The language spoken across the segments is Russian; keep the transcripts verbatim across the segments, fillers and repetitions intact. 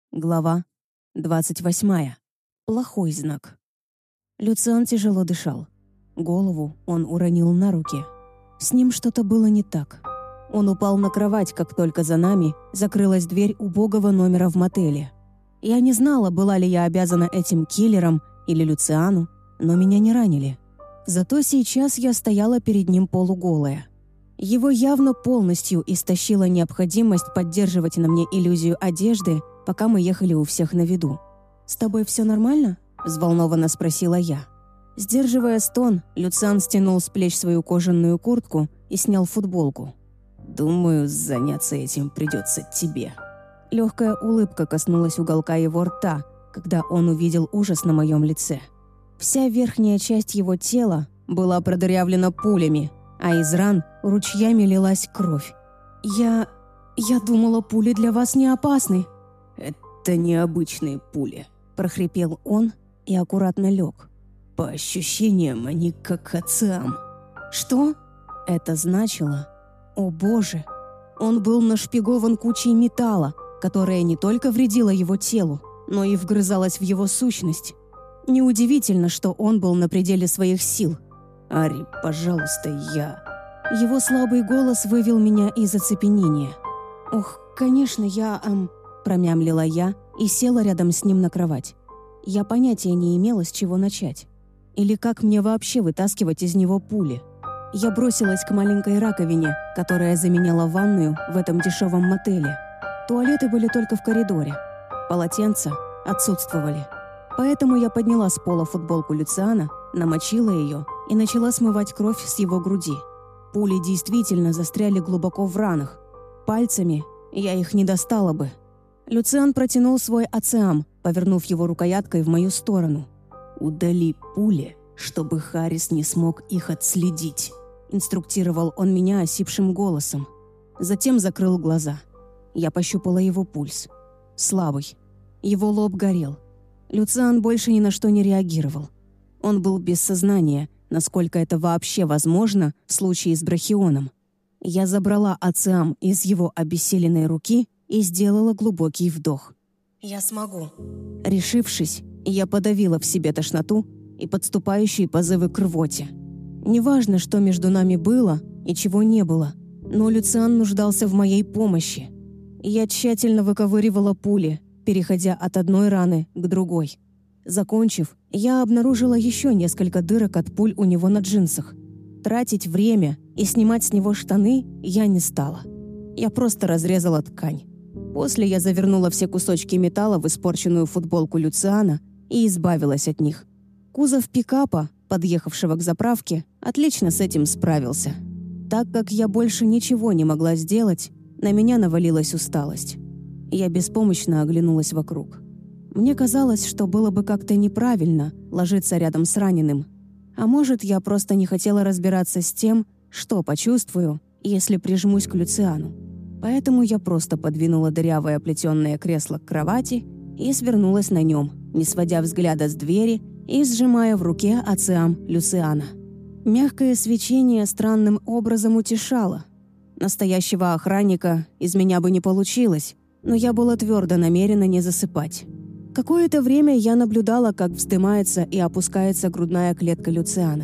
Глава двадцать восьмая. Плохой знак. Люциан тяжело дышал. Голову он уронил на руки. С ним что-то было не так. Он упал на кровать, как только за нами закрылась дверь убогого номера в мотеле. Я не знала, была ли я обязана этим киллерам или Люциану, но меня не ранили. Зато сейчас я стояла перед ним полуголая. Его явно полностью истощила необходимость поддерживать на мне иллюзию одежды, пока мы ехали у всех на виду. «С тобой все нормально?» – взволнованно спросила я. Сдерживая стон, Люциан стянул с плеч свою кожаную куртку и снял футболку. «Думаю, заняться этим придется тебе». Легкая улыбка коснулась уголка его рта, когда он увидел ужас на моем лице. Вся верхняя часть его тела была продырявлена пулями, а из ран ручьями лилась кровь. «Я... я думала, пули для вас не опасны». «Это необычные пули», – прохрипел он и аккуратно лег. «По ощущениям, они как АЦАМ». «Что?» Это значило... О боже! Он был нашпигован кучей металла, которая не только вредила его телу, но и вгрызалась в его сущность. Неудивительно, что он был на пределе своих сил. «Ари, пожалуйста, я...» Его слабый голос вывел меня из оцепенения. «Ох, конечно, я... эм...» промямлила я и села рядом с ним на кровать. Я понятия не имела, с чего начать. Или как мне вообще вытаскивать из него пули. Я бросилась к маленькой раковине, которая заменяла ванную в этом дешевом мотеле. Туалеты были только в коридоре. Полотенца отсутствовали. Поэтому я подняла с пола футболку Люциана, намочила ее и начала смывать кровь с его груди. Пули действительно застряли глубоко в ранах. Пальцами я их не достала бы. Люциан протянул свой АЦАМ, повернув его рукояткой в мою сторону. «Удали пули, чтобы Харрис не смог их отследить», — инструктировал он меня осипшим голосом. Затем закрыл глаза. Я пощупала его пульс. Слабый. Его лоб горел. Люциан больше ни на что не реагировал. Он был без сознания, насколько это вообще возможно в случае с брахионом. Я забрала АЦАМ из его обессиленной руки и сделала глубокий вдох. «Я смогу». Решившись, я подавила в себе тошноту и подступающие позывы к рвоте. Неважно, что между нами было и чего не было, но Люциан нуждался в моей помощи. Я тщательно выковыривала пули, переходя от одной раны к другой. Закончив, я обнаружила еще несколько дырок от пуль у него на джинсах. Тратить время и снимать с него штаны я не стала. Я просто разрезала ткань. После я завернула все кусочки металла в испорченную футболку Люциана и избавилась от них. Кузов пикапа, подъехавшего к заправке, отлично с этим справился. Так как я больше ничего не могла сделать, на меня навалилась усталость. Я беспомощно оглянулась вокруг. Мне казалось, что было бы как-то неправильно ложиться рядом с раненым. А может, я просто не хотела разбираться с тем, что почувствую, если прижмусь к Люциану. Поэтому я просто подвинула дырявое плетеное кресло к кровати и свернулась на нем, не сводя взгляда с двери и сжимая в руке АЦАМ Люциана. Мягкое свечение странным образом утешало. Настоящего охранника из меня бы не получилось, но я была твердо намерена не засыпать. Какое-то время я наблюдала, как вздымается и опускается грудная клетка Люциана.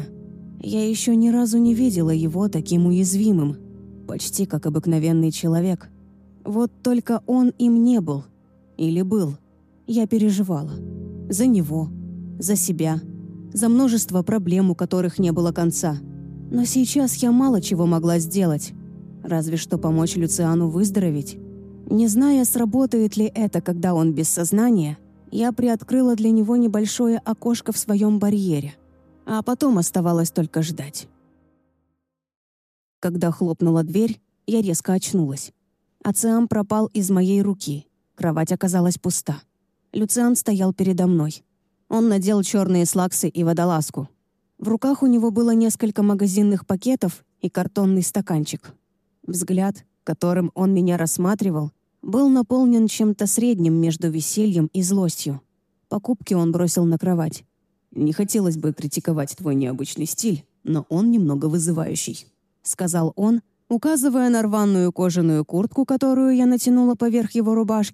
Я еще ни разу не видела его таким уязвимым, почти как обыкновенный человек. Вот только он им не был. Или был. Я переживала. За него, за себя, за множество проблем, у которых не было конца. Но сейчас я мало чего могла сделать. Разве что помочь Люциану выздороветь. Не зная, сработает ли это, когда он без сознания, я приоткрыла для него небольшое окошко в своем барьере. А потом оставалось только ждать. Когда хлопнула дверь, я резко очнулась. АЦАМ пропал из моей руки. Кровать оказалась пуста. Люциан стоял передо мной. Он надел черные слаксы и водолазку. В руках у него было несколько магазинных пакетов и картонный стаканчик. Взгляд, которым он меня рассматривал, был наполнен чем-то средним между весельем и злостью. Покупки он бросил на кровать. «Не хотелось бы критиковать твой необычный стиль, но он немного вызывающий», — сказал он, указывая на рваную кожаную куртку, которую я натянула поверх его рубашки,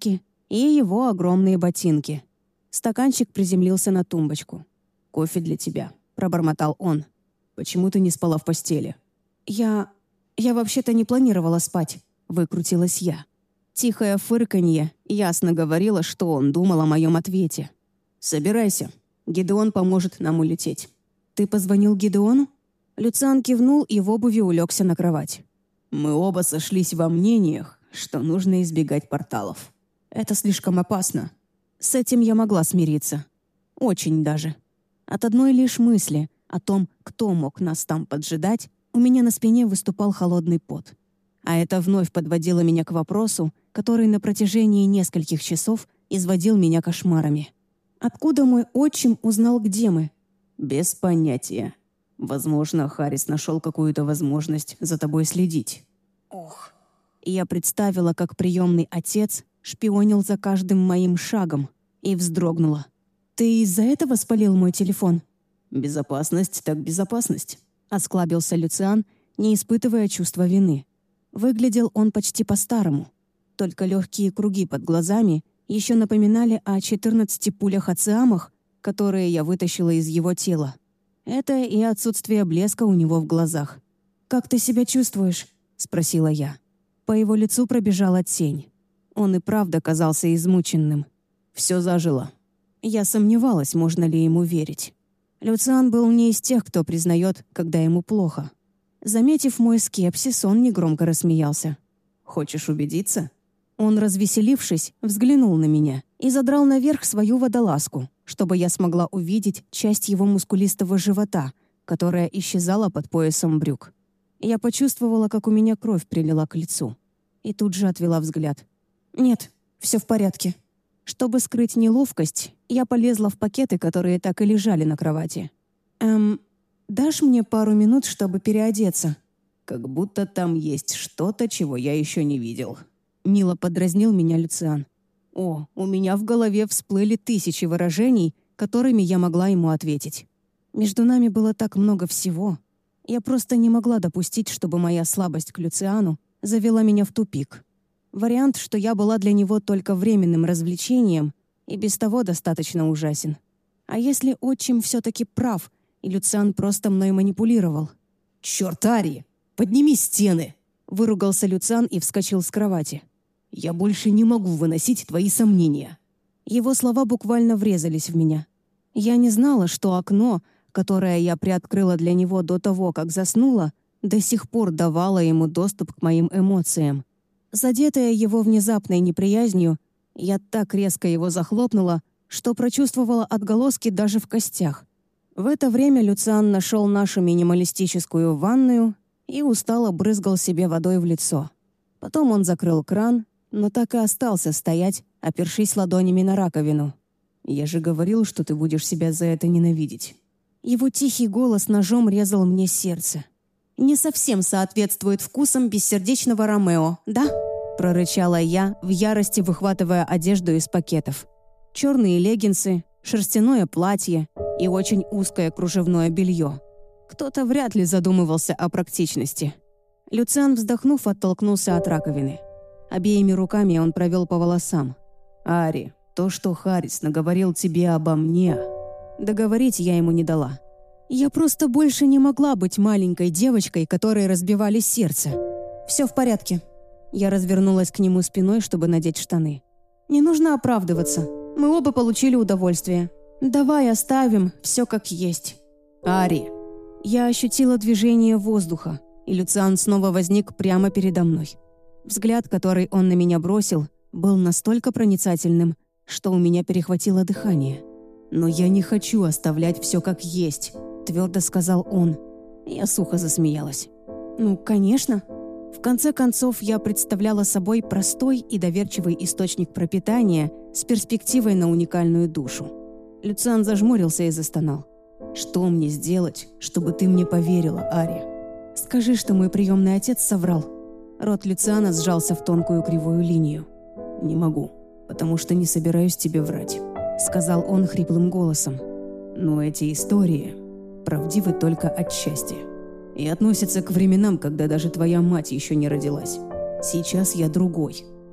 и его огромные ботинки. Стаканчик приземлился на тумбочку. «Кофе для тебя», — пробормотал он. «Почему ты не спала в постели?» «Я... я вообще-то не планировала спать», — выкрутилась я. Тихое фырканье ясно говорило, что он думал о моем ответе. «Собирайся. Гидеон поможет нам улететь». «Ты позвонил Гидеону?» Люциан кивнул и в обуви улегся на кровать. «Мы оба сошлись во мнениях, что нужно избегать порталов. Это слишком опасно». С этим я могла смириться. Очень даже. От одной лишь мысли о том, кто мог нас там поджидать, у меня на спине выступал холодный пот. А это вновь подводило меня к вопросу, который на протяжении нескольких часов изводил меня кошмарами. Откуда мой отчим узнал, где мы? Без понятия. Возможно, Харрис нашел какую-то возможность за тобой следить. Ох. Я представила, как приемный отец шпионил за каждым моим шагом, и вздрогнула. «Ты из-за этого спалил мой телефон?» «Безопасность так безопасность», — осклабился Люциан, не испытывая чувства вины. Выглядел он почти по-старому. Только легкие круги под глазами еще напоминали о четырнадцати пулях-ациамах, которые я вытащила из его тела. Это и отсутствие блеска у него в глазах. «Как ты себя чувствуешь?» — спросила я. По его лицу пробежала тень. Он и правда казался измученным. Все зажило. Я сомневалась, можно ли ему верить. Люциан был не из тех, кто признает, когда ему плохо. Заметив мой скепсис, он негромко рассмеялся. «Хочешь убедиться?» Он, развеселившись, взглянул на меня и задрал наверх свою водолазку, чтобы я смогла увидеть часть его мускулистого живота, которая исчезала под поясом брюк. Я почувствовала, как у меня кровь прилила к лицу. И тут же отвела взгляд. «Нет, все в порядке». Чтобы скрыть неловкость, я полезла в пакеты, которые так и лежали на кровати. «Эм, дашь мне пару минут, чтобы переодеться?» «Как будто там есть что-то, чего я еще не видел». Мило подразнил меня Люциан. О, у меня в голове всплыли тысячи выражений, которыми я могла ему ответить. Между нами было так много всего. Я просто не могла допустить, чтобы моя слабость к Люциану завела меня в тупик. Вариант, что я была для него только временным развлечением, и без того достаточно ужасен. А если отчим все-таки прав, и Люциан просто мной манипулировал? «Черт, Ари! Подними стены!» Выругался Люциан и вскочил с кровати. «Я больше не могу выносить твои сомнения». Его слова буквально врезались в меня. Я не знала, что окно, которое я приоткрыла для него до того, как заснула, до сих пор давало ему доступ к моим эмоциям. Задетая его внезапной неприязнью, я так резко его захлопнула, что прочувствовала отголоски даже в костях. В это время Люциан нашел нашу минималистическую ванную и устало брызгал себе водой в лицо. Потом он закрыл кран, но так и остался стоять, опершись ладонями на раковину. «Я же говорил, что ты будешь себя за это ненавидеть». Его тихий голос ножом резал мне сердце. «Не совсем соответствует вкусам бессердечного Ромео, да?» прорычала я, в ярости выхватывая одежду из пакетов. Черные леггинсы, шерстяное платье и очень узкое кружевное белье. Кто-то вряд ли задумывался о практичности. Люциан, вздохнув, оттолкнулся от раковины. Обеими руками он провел по волосам. «Ари, то, что Харрис наговорил тебе обо мне...» Договорить я ему не дала. Я просто больше не могла быть маленькой девочкой, которой разбивали сердце. «Все в порядке». Я развернулась к нему спиной, чтобы надеть штаны. «Не нужно оправдываться. Мы оба получили удовольствие. Давай оставим все как есть». «Ари!» Я ощутила движение воздуха, и Люциан снова возник прямо передо мной. Взгляд, который он на меня бросил, был настолько проницательным, что у меня перехватило дыхание. «Но я не хочу оставлять все как есть», — твердо сказал он. Я сухо засмеялась. «Ну, конечно». В конце концов, я представляла собой простой и доверчивый источник пропитания с перспективой на уникальную душу. Люциан зажмурился и застонал. «Что мне сделать, чтобы ты мне поверила, Ари?» «Скажи, что мой приемный отец соврал». Рот Люциана сжался в тонкую кривую линию. «Не могу, потому что не собираюсь тебе врать», — сказал он хриплым голосом. «Но эти истории правдивы только отчасти и относятся к временам, когда даже твоя мать еще не родилась. Сейчас я другой.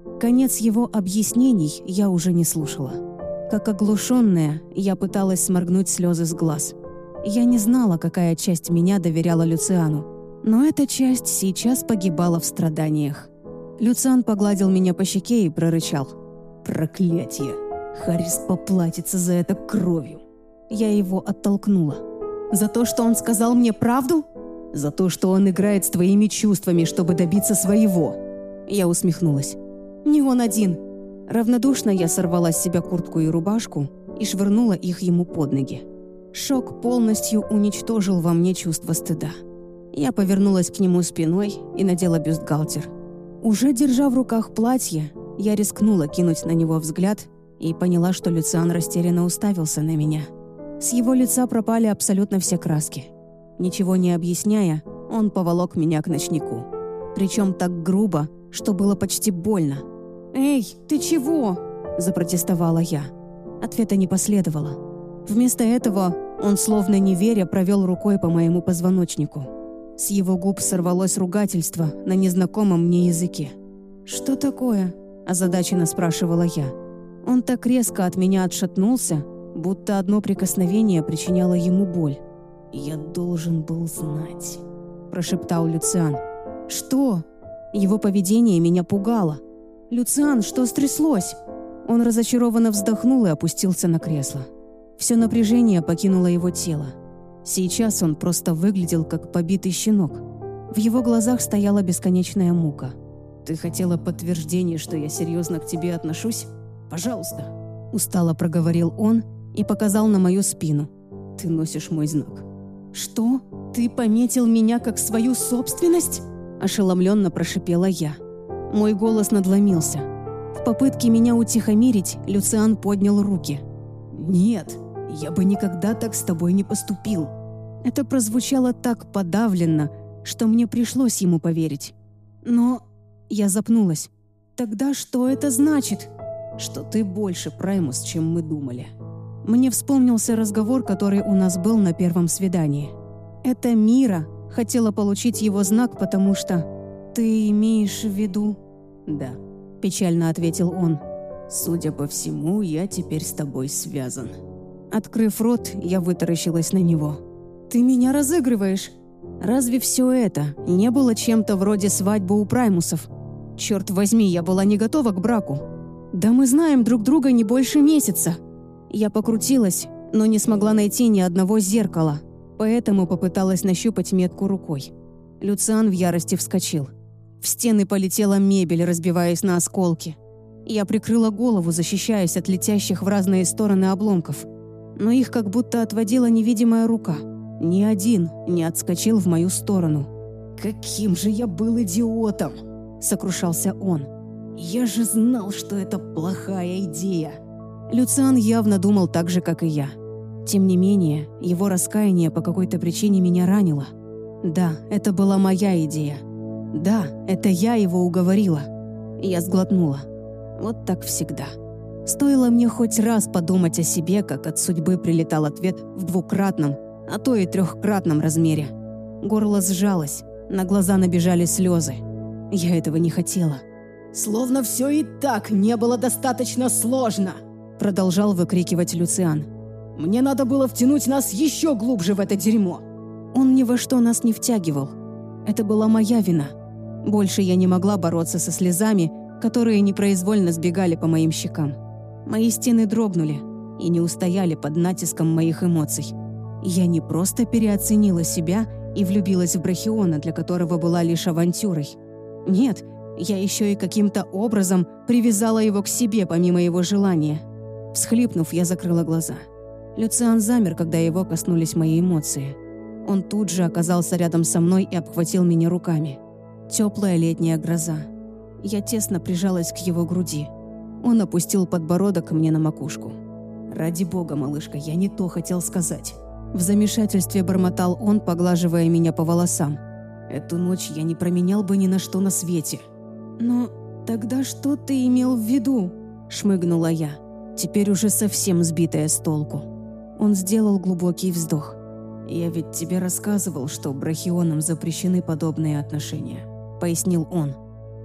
Конец его объяснений я уже не слушала. Как оглушенная, я пыталась сморгнуть слезы с глаз. Я не знала, какая часть меня доверяла Люциану, но эта часть сейчас погибала в страданиях. Люциан погладил меня по щеке и прорычал: «Проклятие! Харист поплатится за это кровью!» Я его оттолкнула. «За то, что он сказал мне правду?» «За то, что он играет с твоими чувствами, чтобы добиться своего!» Я усмехнулась. «Не он один!» Равнодушно я сорвала с себя куртку и рубашку и швырнула их ему под ноги. Шок полностью уничтожил во мне чувство стыда. Я повернулась к нему спиной и надела бюстгальтер. Уже держа в руках платье, я рискнула кинуть на него взгляд и поняла, что Люциан растерянно уставился на меня. С его лица пропали абсолютно все краски. Ничего не объясняя, он поволок меня к ночнику. Причем так грубо, что было почти больно. «Эй, ты чего?» – запротестовала я. Ответа не последовало. Вместо этого он, словно не веря, провел рукой по моему позвоночнику. С его губ сорвалось ругательство на незнакомом мне языке. «Что такое?» – озадаченно спрашивала я. Он так резко от меня отшатнулся, будто одно прикосновение причиняло ему боль. «Я должен был знать», – прошептал Люциан. «Что?» Его поведение меня пугало. «Люциан, что стряслось?» Он разочарованно вздохнул и опустился на кресло. Все напряжение покинуло его тело. Сейчас он просто выглядел как побитый щенок. В его глазах стояла бесконечная мука. «Ты хотела подтверждения, что я серьезно к тебе отношусь? Пожалуйста», – устало проговорил он и показал на мою спину. «Ты носишь мой знак». «Что? Ты пометил меня как свою собственность?» – ошеломленно прошипела я. Мой голос надломился. В попытке меня утихомирить Люциан поднял руки. «Нет, я бы никогда так с тобой не поступил». Это прозвучало так подавленно, что мне пришлось ему поверить. Но я запнулась. «Тогда что это значит?» «Что ты больше Праймус, чем мы думали». Мне вспомнился разговор, который у нас был на первом свидании. Это Мира хотела получить его знак, потому что... «Ты имеешь в виду?» «Да», – печально ответил он. «Судя по всему, я теперь с тобой связан». Открыв рот, я вытаращилась на него. «Ты меня разыгрываешь? Разве все это не было чем-то вроде свадьбы у Праймусов? Черт возьми, я была не готова к браку. Да мы знаем друг друга не больше месяца». Я покрутилась, но не смогла найти ни одного зеркала, поэтому попыталась нащупать метку рукой. Люциан в ярости вскочил. В стены полетела мебель, разбиваясь на осколки. Я прикрыла голову, защищаясь от летящих в разные стороны обломков. Но их как будто отводила невидимая рука. Ни один не отскочил в мою сторону. «Каким же я был идиотом!» – сокрушался он. «Я же знал, что это плохая идея!» Люциан явно думал так же, как и я. Тем не менее, его раскаяние по какой-то причине меня ранило. Да, это была моя идея. Да, это я его уговорила. Я сглотнула. Вот так всегда. Стоило мне хоть раз подумать о себе, как от судьбы прилетал ответ в двукратном, а то и трехкратном размере. Горло сжалось, на глаза набежали слезы. Я этого не хотела. «Словно все и так не было достаточно сложно!» Продолжал выкрикивать Люциан. «Мне надо было втянуть нас еще глубже в это дерьмо!» Он ни во что нас не втягивал. Это была моя вина. Больше я не могла бороться со слезами, которые непроизвольно сбегали по моим щекам. Мои стены дрогнули и не устояли под натиском моих эмоций. Я не просто переоценила себя и влюбилась в Брахиона, для которого была лишь авантюрой. Нет, я еще и каким-то образом привязала его к себе помимо его желания. Всхлипнув, я закрыла глаза. Люциан замер, когда его коснулись мои эмоции. Он тут же оказался рядом со мной и обхватил меня руками. Теплая летняя гроза. Я тесно прижалась к его груди. Он опустил подбородок мне на макушку. «Ради бога, малышка, я не то хотел сказать». В замешательстве бормотал он, поглаживая меня по волосам. «Эту ночь я не променял бы ни на что на свете». «Но тогда что ты имел в виду?» – шмыгнула я, теперь уже совсем сбитая с толку. Он сделал глубокий вздох. «Я ведь тебе рассказывал, что брахионам запрещены подобные отношения», – пояснил он.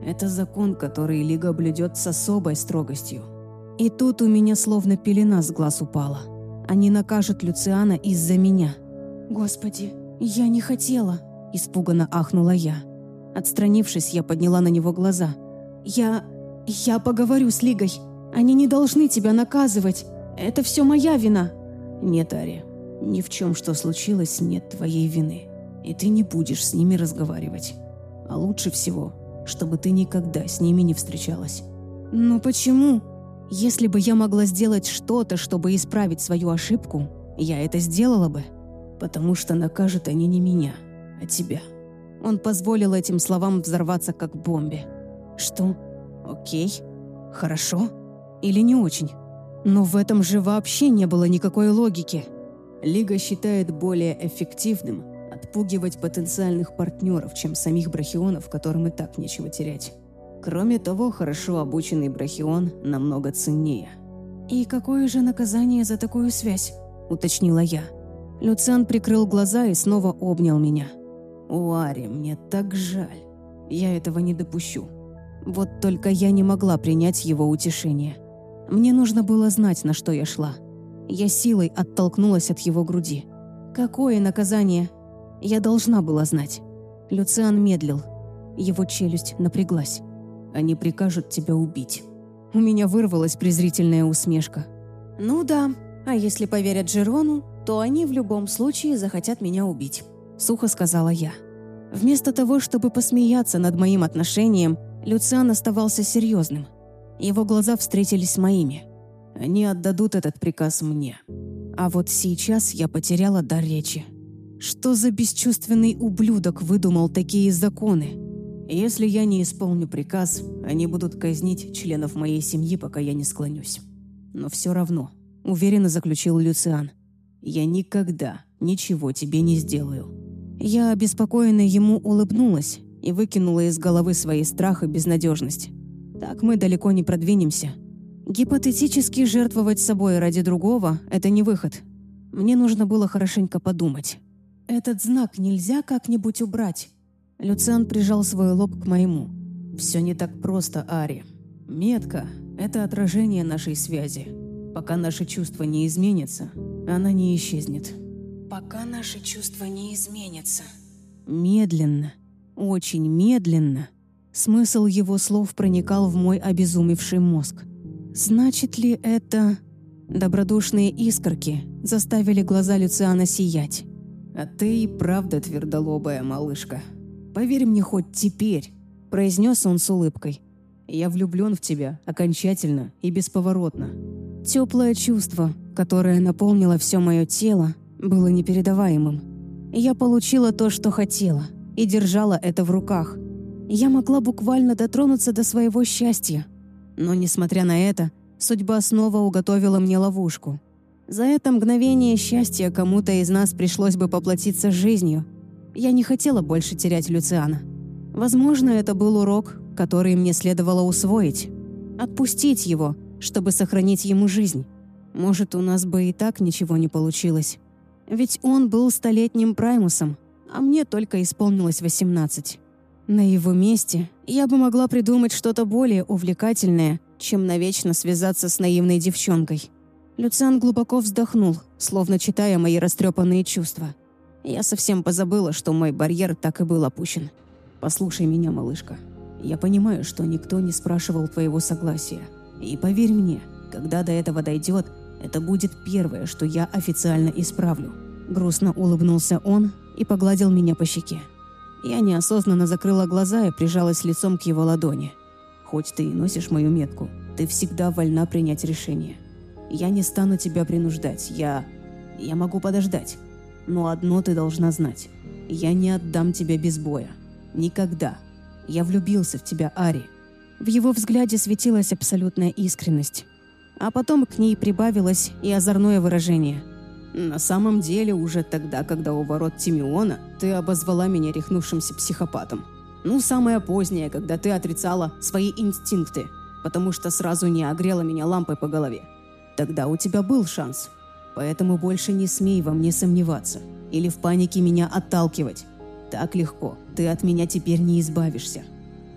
Это закон, который Лига блюдет с особой строгостью. И тут у меня словно пелена с глаз упала. Они накажут Люциана из-за меня. «Господи, я не хотела!» – испуганно ахнула я. Отстранившись, я подняла на него глаза. «Я... я поговорю с Лигой. Они не должны тебя наказывать. Это все моя вина». «Нет, Ари, ни в чем, что случилось, нет твоей вины. И ты не будешь с ними разговаривать. А лучше всего, чтобы ты никогда с ними не встречалась». «Но почему? Если бы я могла сделать что-то, чтобы исправить свою ошибку, я это сделала бы. Потому что накажут они не меня, а тебя». Он позволил этим словам взорваться как бомбе. «Что? Окей? Хорошо? Или не очень? Но в этом же вообще не было никакой логики». Лига считает более эффективным отпугивать потенциальных партнеров, чем самих брахионов, которым и так нечего терять. Кроме того, хорошо обученный брахион намного ценнее. «И какое же наказание за такую связь?» – уточнила я. Люциан прикрыл глаза и снова обнял меня. «О, Ари, мне так жаль. Я этого не допущу». Вот только я не могла принять его утешение. Мне нужно было знать, на что я шла. Я силой оттолкнулась от его груди. «Какое наказание?» Я должна была знать. Люциан медлил. Его челюсть напряглась. «Они прикажут тебя убить». У меня вырвалась презрительная усмешка. «Ну да, а если поверят Джерону, то они в любом случае захотят меня убить», — сухо сказала я. Вместо того, чтобы посмеяться над моим отношением, Люциан оставался серьезным. Его глаза встретились с моими. «Они отдадут этот приказ мне». А вот сейчас я потеряла дар речи. Что за бесчувственный ублюдок выдумал такие законы? Если я не исполню приказ, они будут казнить членов моей семьи, пока я не склонюсь. Но все равно, уверенно заключил Люциан, я никогда ничего тебе не сделаю. Я обеспокоенно ему улыбнулась и выкинула из головы свои страх и безнадежность. Так мы далеко не продвинемся. Гипотетически жертвовать собой ради другого – это не выход. Мне нужно было хорошенько подумать. «Этот знак нельзя как-нибудь убрать?» Люциан прижал свой лоб к моему. «Все не так просто, Ари. Метка – это отражение нашей связи. Пока наши чувства не изменятся, она не исчезнет». «Пока наши чувства не изменятся». Медленно, очень медленно. Смысл его слов проникал в мой обезумевший мозг. Значит ли это... Добродушные искорки заставили глаза Люциана сиять. «А ты и правда твердолобая, малышка. Поверь мне хоть теперь», – произнес он с улыбкой. «Я влюблен в тебя окончательно и бесповоротно». Теплое чувство, которое наполнило все мое тело, было непередаваемым. Я получила то, что хотела, и держала это в руках. Я могла буквально дотронуться до своего счастья. Но, несмотря на это, судьба снова уготовила мне ловушку. За это мгновение счастья кому-то из нас пришлось бы поплатиться жизнью. Я не хотела больше терять Люциана. Возможно, это был урок, который мне следовало усвоить. Отпустить его, чтобы сохранить ему жизнь. Может, у нас бы и так ничего не получилось. Ведь он был столетним праймусом, а мне только исполнилось восемнадцать. На его месте я бы могла придумать что-то более увлекательное, чем навечно связаться с наивной девчонкой. Люциан глубоко вздохнул, словно читая мои растрепанные чувства. Я совсем позабыла, что мой барьер так и был опущен. «Послушай меня, малышка. Я понимаю, что никто не спрашивал твоего согласия. И поверь мне, когда до этого дойдет, это будет первое, что я официально исправлю». Грустно улыбнулся он и погладил меня по щеке. Я неосознанно закрыла глаза и прижалась лицом к его ладони. «Хоть ты и носишь мою метку, ты всегда вольна принять решение. Я не стану тебя принуждать, я... я могу подождать. Но одно ты должна знать. Я не отдам тебя без боя. Никогда. Я влюбился в тебя, Ари». В его взгляде светилась абсолютная искренность. А потом к ней прибавилось и озорное выражение. «На самом деле, уже тогда, когда у ворот Тимеона, ты обозвала меня рехнувшимся психопатом. Ну, самое позднее, когда ты отрицала свои инстинкты, потому что сразу не огрела меня лампой по голове. Тогда у тебя был шанс. Поэтому больше не смей во мне сомневаться или в панике меня отталкивать. Так легко ты от меня теперь не избавишься.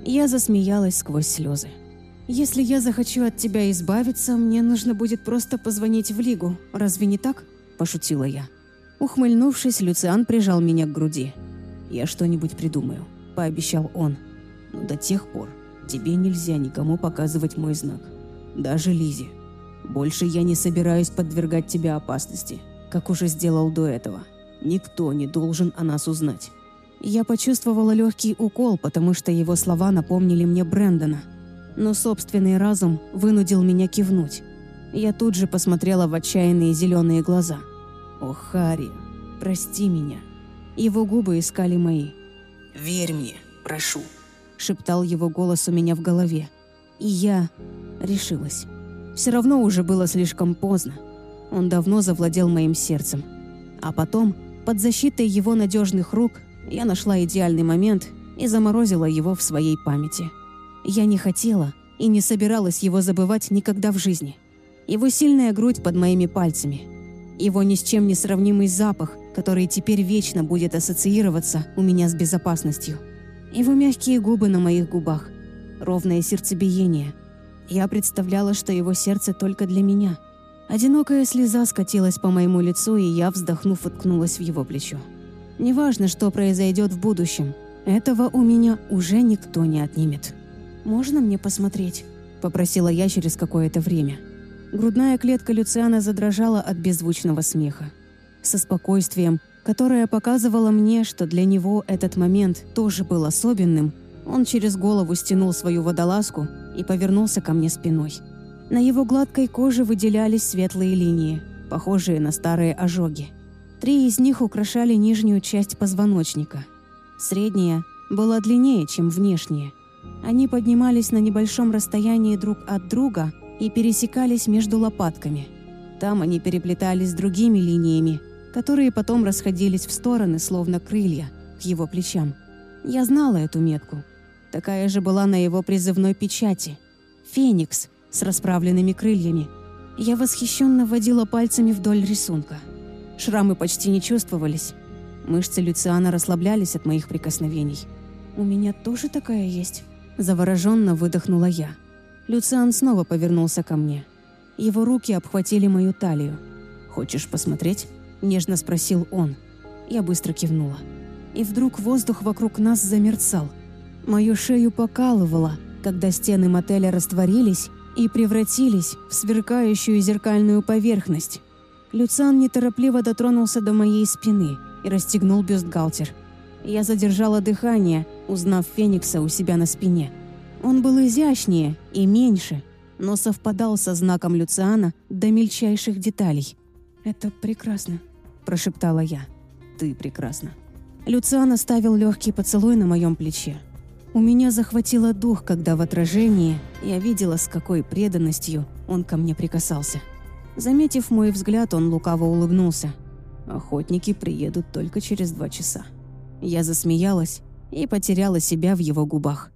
Я засмеялась сквозь слезы. «Если я захочу от тебя избавиться, мне нужно будет просто позвонить в Лигу. Разве не так?» – пошутила я. Ухмыльнувшись, Люциан прижал меня к груди. «Я что-нибудь придумаю», – пообещал он. «Но до тех пор тебе нельзя никому показывать мой знак. Даже Лизе. Больше я не собираюсь подвергать тебя опасности, как уже сделал до этого. Никто не должен о нас узнать». Я почувствовала легкий укол, потому что его слова напомнили мне Брэндона. Но собственный разум вынудил меня кивнуть. Я тут же посмотрела в отчаянные зеленые глаза. «О, Харри, прости меня». Его губы искали мои. «Верь мне, прошу», — шептал его голос у меня в голове. И я решилась. Все равно уже было слишком поздно. Он давно завладел моим сердцем. А потом, под защитой его надежных рук, я нашла идеальный момент и заморозила его в своей памяти. Я не хотела и не собиралась его забывать никогда в жизни. Его сильная грудь под моими пальцами. Его ни с чем не сравнимый запах, который теперь вечно будет ассоциироваться у меня с безопасностью. Его мягкие губы на моих губах. Ровное сердцебиение. Я представляла, что его сердце только для меня. Одинокая слеза скатилась по моему лицу, и я, вздохнув, уткнулась в его плечо. Неважно, что произойдет в будущем, этого у меня уже никто не отнимет. «Можно мне посмотреть?» – попросила я через какое-то время. Грудная клетка Люциана задрожала от беззвучного смеха. Со спокойствием, которое показывало мне, что для него этот момент тоже был особенным, он через голову стянул свою водолазку и повернулся ко мне спиной. На его гладкой коже выделялись светлые линии, похожие на старые ожоги. Три из них украшали нижнюю часть позвоночника. Средняя была длиннее, чем внешняя. Они поднимались на небольшом расстоянии друг от друга и пересекались между лопатками. Там они переплетались с другими линиями, которые потом расходились в стороны, словно крылья, к его плечам. Я знала эту метку. Такая же была на его призывной печати. Феникс с расправленными крыльями. Я восхищенно водила пальцами вдоль рисунка. Шрамы почти не чувствовались. Мышцы Люциана расслаблялись от моих прикосновений. «У меня тоже такая есть?» Завороженно выдохнула я. Люциан снова повернулся ко мне. Его руки обхватили мою талию. «Хочешь посмотреть?» – нежно спросил он. Я быстро кивнула. И вдруг воздух вокруг нас замерцал. Мою шею покалывало, когда стены мотеля растворились и превратились в сверкающую зеркальную поверхность. Люциан неторопливо дотронулся до моей спины и расстегнул бюстгальтер. Я задержала дыхание, узнав Феникса у себя на спине. Он был изящнее и меньше, но совпадал со знаком Люциана до мельчайших деталей. «Это прекрасно», – прошептала я. «Ты прекрасна». Люциан оставил легкий поцелуй на моем плече. У меня захватило дух, когда в отражении я видела, с какой преданностью он ко мне прикасался. Заметив мой взгляд, он лукаво улыбнулся. «Охотники приедут только через два часа». Я засмеялась и потеряла себя в его губах.